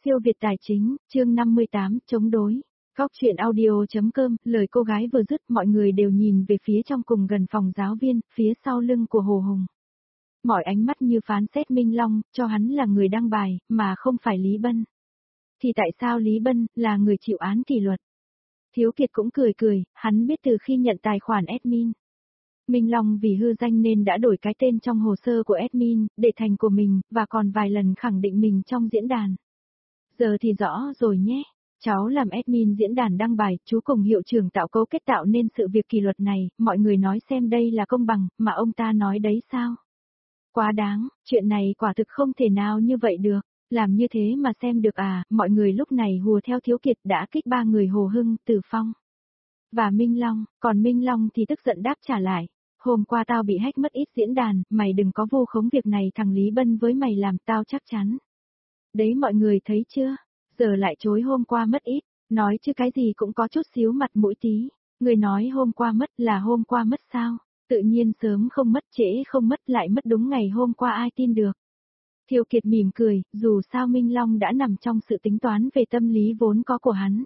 Siêu Việt Tài Chính, chương 58, chống đối. Góc chuyện audio.com, lời cô gái vừa dứt mọi người đều nhìn về phía trong cùng gần phòng giáo viên, phía sau lưng của Hồ Hùng. Mọi ánh mắt như phán xét Minh Long, cho hắn là người đăng bài, mà không phải Lý Bân. Thì tại sao Lý Bân, là người chịu án kỷ luật? Thiếu Kiệt cũng cười, hắn biết từ khi nhận tài khoản admin. Minh Long vì hư danh nên đã đổi cái tên trong hồ sơ của admin, để thành của mình, và còn vài lần khẳng định mình trong diễn đàn. Giờ thì rõ rồi nhé, cháu làm admin diễn đàn đăng bài, chú cùng hiệu trưởng tạo cấu kết tạo nên sự việc kỷ luật này, mọi người nói xem đây là công bằng, mà ông ta nói đấy sao? Quá đáng, chuyện này quả thực không thể nào như vậy được, làm như thế mà xem được à, mọi người lúc này hùa theo Thiếu Kiệt đã kích ba người Hồ Hưng, Từ Phong và Minh Long, còn Minh Long thì tức giận đáp trả lại. Hôm qua tao bị hack mất ít diễn đàn, mày đừng có vu khống việc này thằng Lý Bân với mày làm tao chắc chắn. Đấy mọi người thấy chưa, giờ lại chối hôm qua mất ít, nói chứ cái gì cũng có chút xíu mặt mũi tí, người nói hôm qua mất là hôm qua mất sao, tự nhiên sớm không mất trễ không mất lại mất đúng ngày hôm qua ai tin được. Thiếu Kiệt mỉm cười, dù sao Minh Long đã nằm trong sự tính toán về tâm lý vốn có của hắn.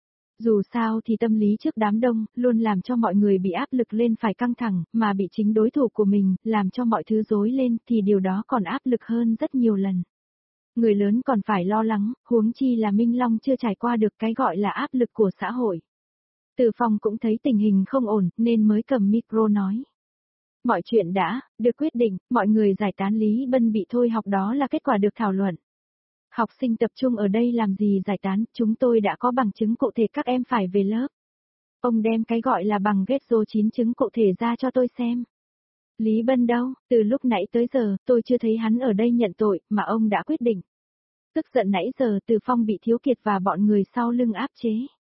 Dù sao thì tâm lý trước đám đông, luôn làm cho mọi người bị áp lực lên phải căng thẳng, mà bị chính đối thủ của mình, làm cho mọi thứ rối lên, thì điều đó còn áp lực hơn rất nhiều lần. Người lớn còn phải lo lắng, huống chi là Minh Long chưa trải qua được cái gọi là áp lực của xã hội. Từ Phong cũng thấy tình hình không ổn, nên mới cầm micro nói. Mọi chuyện đã được quyết định, mọi người giải tán Lý Bân bị thôi học đó là kết quả được thảo luận. Học sinh tập trung ở đây làm gì giải tán, chúng tôi đã có bằng chứng cụ thể các em phải về lớp. Ông đem cái gọi là bằng ghét dô 9 chứng cụ thể ra cho tôi xem. Lý Bân đâu, từ lúc nãy tới giờ, tôi chưa thấy hắn ở đây nhận tội, mà ông đã quyết định. Tức giận nãy giờ Từ Phong bị Thiếu Kiệt và bọn người sau lưng áp chế.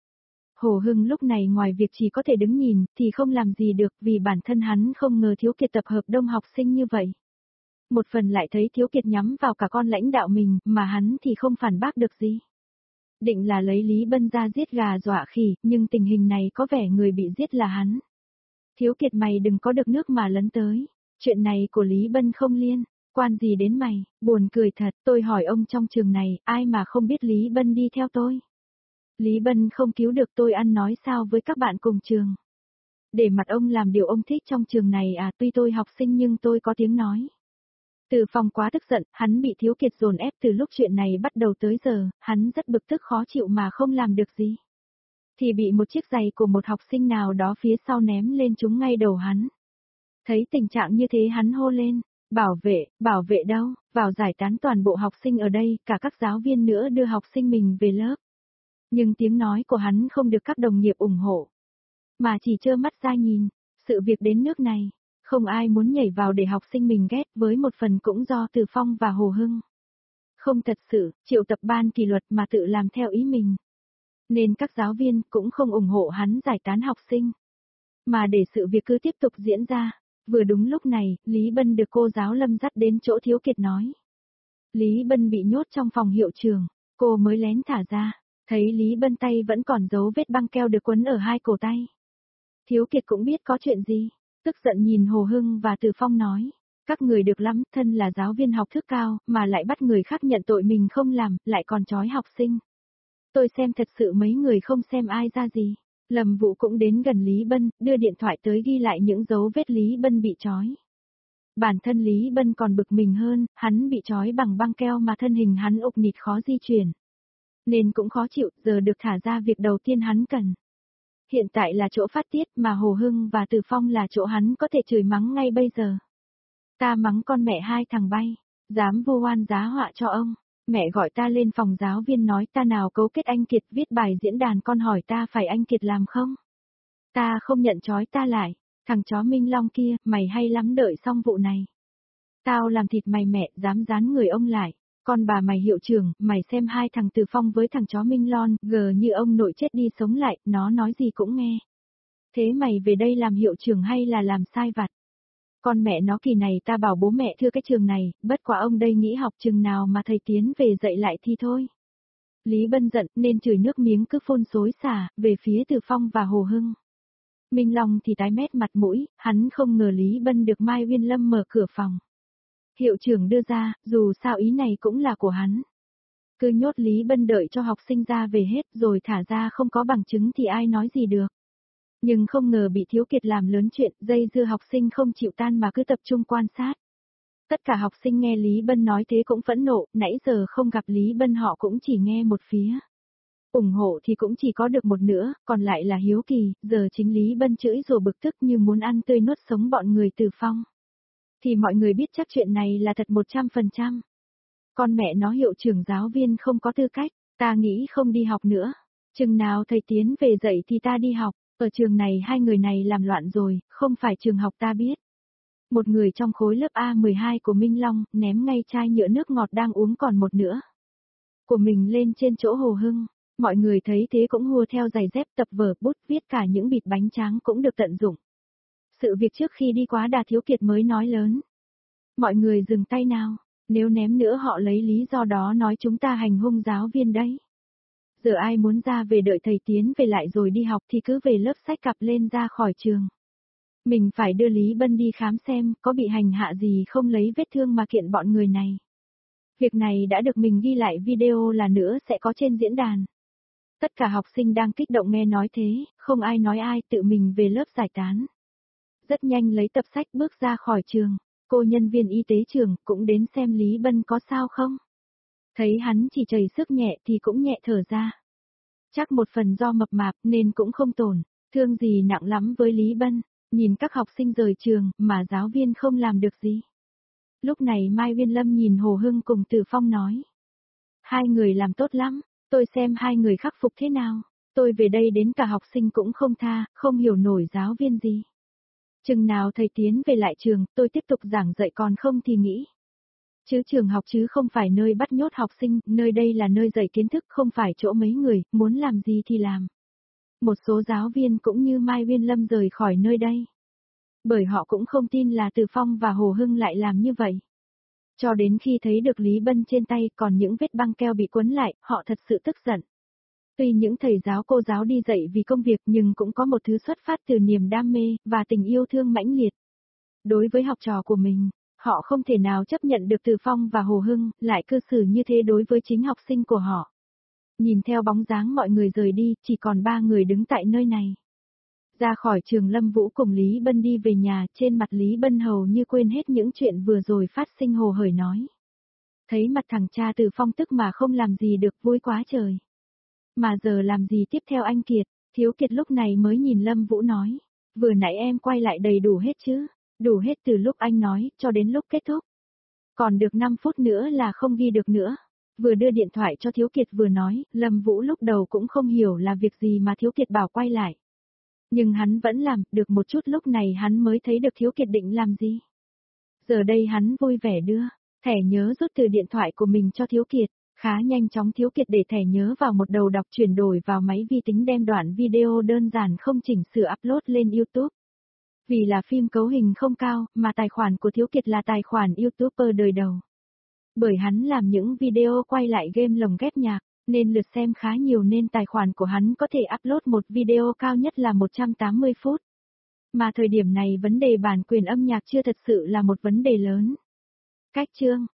Hồ Hưng lúc này ngoài việc chỉ có thể đứng nhìn, thì không làm gì được vì bản thân hắn không ngờ Thiếu Kiệt tập hợp đông học sinh như vậy. Một phần lại thấy Thiếu Kiệt nhắm vào cả con lãnh đạo mình, mà hắn thì không phản bác được gì. Định là lấy Lý Bân ra giết gà dọa khỉ, nhưng tình hình này có vẻ người bị giết là hắn. Thiếu Kiệt mày đừng có được nước mà lấn tới, chuyện này của Lý Bân không liên quan gì đến mày, buồn cười thật, tôi hỏi ông trong trường này, ai mà không biết Lý Bân đi theo tôi. Lý Bân không cứu được tôi ăn nói sao với các bạn cùng trường. Để mặt ông làm điều ông thích trong trường này à, tuy tôi học sinh nhưng tôi có tiếng nói. Từ Phong quá tức giận, hắn bị Thiếu Kiệt dồn ép từ lúc chuyện này bắt đầu tới giờ, hắn rất bực tức khó chịu mà không làm được gì. Thì bị một chiếc giày của một học sinh nào đó phía sau ném lên trúng ngay đầu hắn. Thấy tình trạng như thế hắn hô lên, bảo vệ đâu, vào giải tán toàn bộ học sinh ở đây, cả các giáo viên nữa đưa học sinh mình về lớp. Nhưng tiếng nói của hắn không được các đồng nghiệp ủng hộ, mà chỉ trơ mắt ra nhìn, sự việc đến nước này. Không ai muốn nhảy vào để học sinh mình ghét, với một phần cũng do Từ Phong và Hồ Hưng. Không thật sự, triệu tập ban kỷ luật mà tự làm theo ý mình. Nên các giáo viên cũng không ủng hộ hắn giải tán học sinh. Mà để sự việc cứ tiếp tục diễn ra, vừa đúng lúc này, Lý Bân được cô giáo Lâm dắt đến chỗ Thiếu Kiệt nói. Lý Bân bị nhốt trong phòng hiệu trưởng, cô mới lén thả ra, thấy Lý Bân tay vẫn còn dấu vết băng keo được quấn ở hai cổ tay. Thiếu Kiệt cũng biết có chuyện gì. Tức giận nhìn Hồ Hưng và Từ Phong nói, các người được lắm, thân là giáo viên học thức cao, mà lại bắt người khác nhận tội mình không làm, lại còn trói học sinh. Tôi xem thật sự mấy người không xem ai ra gì. Lâm Vũ cũng đến gần Lý Bân, đưa điện thoại tới ghi lại những dấu vết Lý Bân bị trói. Bản thân Lý Bân còn bực mình hơn, hắn bị trói bằng băng keo mà thân hình hắn ục nịt khó di chuyển. Nên cũng khó chịu, giờ được thả ra việc đầu tiên hắn cần. Hiện tại là chỗ phát tiết mà Hồ Hưng và Từ Phong là chỗ hắn có thể chửi mắng ngay bây giờ. Ta mắng con mẹ hai thằng bay, dám vu oan giá họa cho ông. Mẹ gọi ta lên phòng giáo viên nói ta nào cấu kết anh Kiệt viết bài diễn đàn, con hỏi ta phải anh Kiệt làm không? Ta không nhận trói ta lại, thằng chó Minh Long kia, mày hay lắm, đợi xong vụ này. Tao làm thịt mày mẹ, dám dán người ông lại. Con bà mày hiệu trưởng, mày xem hai thằng Từ Phong với thằng chó Minh Lon, gờ như ông nội chết đi sống lại, nó nói gì cũng nghe. Thế mày về đây làm hiệu trưởng hay là làm sai vặt? Con mẹ nó kỳ này ta bảo bố mẹ thưa cái trường này, bất quá ông đây nghĩ học trường nào mà thầy tiến về dạy lại thì thôi. Lý Bân giận nên chửi nước miếng cứ phun xối xả, về phía Từ Phong và Hồ Hưng. Minh Long thì tái mét mặt mũi, hắn không ngờ Lý Bân được Mai Uyên Lâm mở cửa phòng. Hiệu trưởng đưa ra, dù sao ý này cũng là của hắn. Cứ nhốt Lý Bân đợi cho học sinh ra về hết rồi thả ra không có bằng chứng thì ai nói gì được. Nhưng không ngờ bị Thiếu Kiệt làm lớn chuyện, dây dưa học sinh không chịu tan mà cứ tập trung quan sát. Tất cả học sinh nghe Lý Bân nói thế cũng phẫn nộ, nãy giờ không gặp Lý Bân họ cũng chỉ nghe một phía. ủng hộ thì cũng chỉ có được một nữa, còn lại là hiếu kỳ, giờ chính Lý Bân chửi rồi bực tức như muốn ăn tươi nuốt sống bọn người Từ Phong. Thì mọi người biết chắc chuyện này là thật 100%. Con mẹ nó hiệu trưởng giáo viên không có tư cách, ta nghĩ không đi học nữa. Chừng nào thầy Tiến về dạy thì ta đi học, ở trường này hai người này làm loạn rồi, không phải trường học ta biết. Một người trong khối lớp A12 của Minh Long, ném ngay chai nhựa nước ngọt đang uống còn một nữa của mình lên trên chỗ Hồ Hưng. Mọi người thấy thế cũng hùa theo giày dép tập vở bút viết cả những bịt bánh tráng cũng được tận dụng. Sự việc trước khi đi quá đà Thiếu Kiệt mới nói lớn. Mọi người dừng tay nào, nếu ném nữa họ lấy lý do đó nói chúng ta hành hung giáo viên đấy. Giờ ai muốn ra về đợi thầy Tiến về lại rồi đi học thì cứ về lớp xách cặp lên ra khỏi trường. Mình phải đưa Lý Bân đi khám xem có bị hành hạ gì không lấy vết thương mà kiện bọn người này. Việc này đã được mình ghi lại video là nữa sẽ có trên diễn đàn. Tất cả học sinh đang kích động nghe nói thế, không ai nói ai tự mình về lớp giải tán. Rất nhanh lấy tập sách bước ra khỏi trường, cô nhân viên y tế trường cũng đến xem Lý Bân có sao không. Thấy hắn chỉ chảy sức nhẹ thì cũng nhẹ thở ra. Chắc một phần do mập mạp nên cũng không tổn, thương gì nặng lắm với Lý Bân, nhìn các học sinh rời trường mà giáo viên không làm được gì. Lúc này Mai Uyên Lâm nhìn Hồ Hưng cùng Từ Phong nói. Hai người làm tốt lắm, tôi xem hai người khắc phục thế nào, tôi về đây đến cả học sinh cũng không tha, không hiểu nổi giáo viên gì. Chừng nào thầy Tiến về lại trường, tôi tiếp tục giảng dạy còn không thì nghĩ. Chứ trường học chứ không phải nơi bắt nhốt học sinh, nơi đây là nơi dạy kiến thức không phải chỗ mấy người, muốn làm gì thì làm. Một số giáo viên cũng như Mai Uyên Lâm rời khỏi nơi đây. Bởi họ cũng không tin là Từ Phong và Hồ Hưng lại làm như vậy. Cho đến khi thấy được Lý Bân trên tay còn những vết băng keo bị quấn lại, họ thật sự tức giận. Tuy những thầy giáo cô giáo đi dạy vì công việc nhưng cũng có một thứ xuất phát từ niềm đam mê và tình yêu thương mãnh liệt. Đối với học trò của mình, họ không thể nào chấp nhận được Từ Phong và Hồ Hưng lại cư xử như thế đối với chính học sinh của họ. Nhìn theo bóng dáng mọi người rời đi, chỉ còn 3 người đứng tại nơi này. Ra khỏi trường Lâm Vũ cùng Lý Bân đi về nhà, trên mặt Lý Bân hầu như quên hết những chuyện vừa rồi phát sinh hồ hởi nói. Thấy mặt thằng cha Từ Phong tức mà không làm gì được, vui quá trời. Mà giờ làm gì tiếp theo anh Kiệt? Thiếu Kiệt lúc này mới nhìn Lâm Vũ nói. Vừa nãy em quay lại đầy đủ hết chứ? Đủ hết từ lúc anh nói, cho đến lúc kết thúc. Còn được 5 phút nữa là không ghi được nữa. Vừa đưa điện thoại cho Thiếu Kiệt vừa nói, Lâm Vũ lúc đầu cũng không hiểu là việc gì mà Thiếu Kiệt bảo quay lại. Nhưng hắn vẫn làm, được một chút lúc này hắn mới thấy được Thiếu Kiệt định làm gì. Giờ đây hắn vui vẻ đưa thẻ nhớ rút từ điện thoại của mình cho Thiếu Kiệt. Khá nhanh chóng Thiếu Kiệt để thẻ nhớ vào một đầu đọc chuyển đổi vào máy vi tính đem đoạn video đơn giản không chỉnh sửa upload lên YouTube. Vì là phim cấu hình không cao, mà tài khoản của Thiếu Kiệt là tài khoản YouTuber đời đầu. Bởi hắn làm những video quay lại game lồng ghép nhạc, nên lượt xem khá nhiều nên tài khoản của hắn có thể upload một video cao nhất là 180 phút. Mà thời điểm này vấn đề bản quyền âm nhạc chưa thật sự là một vấn đề lớn. Cách chương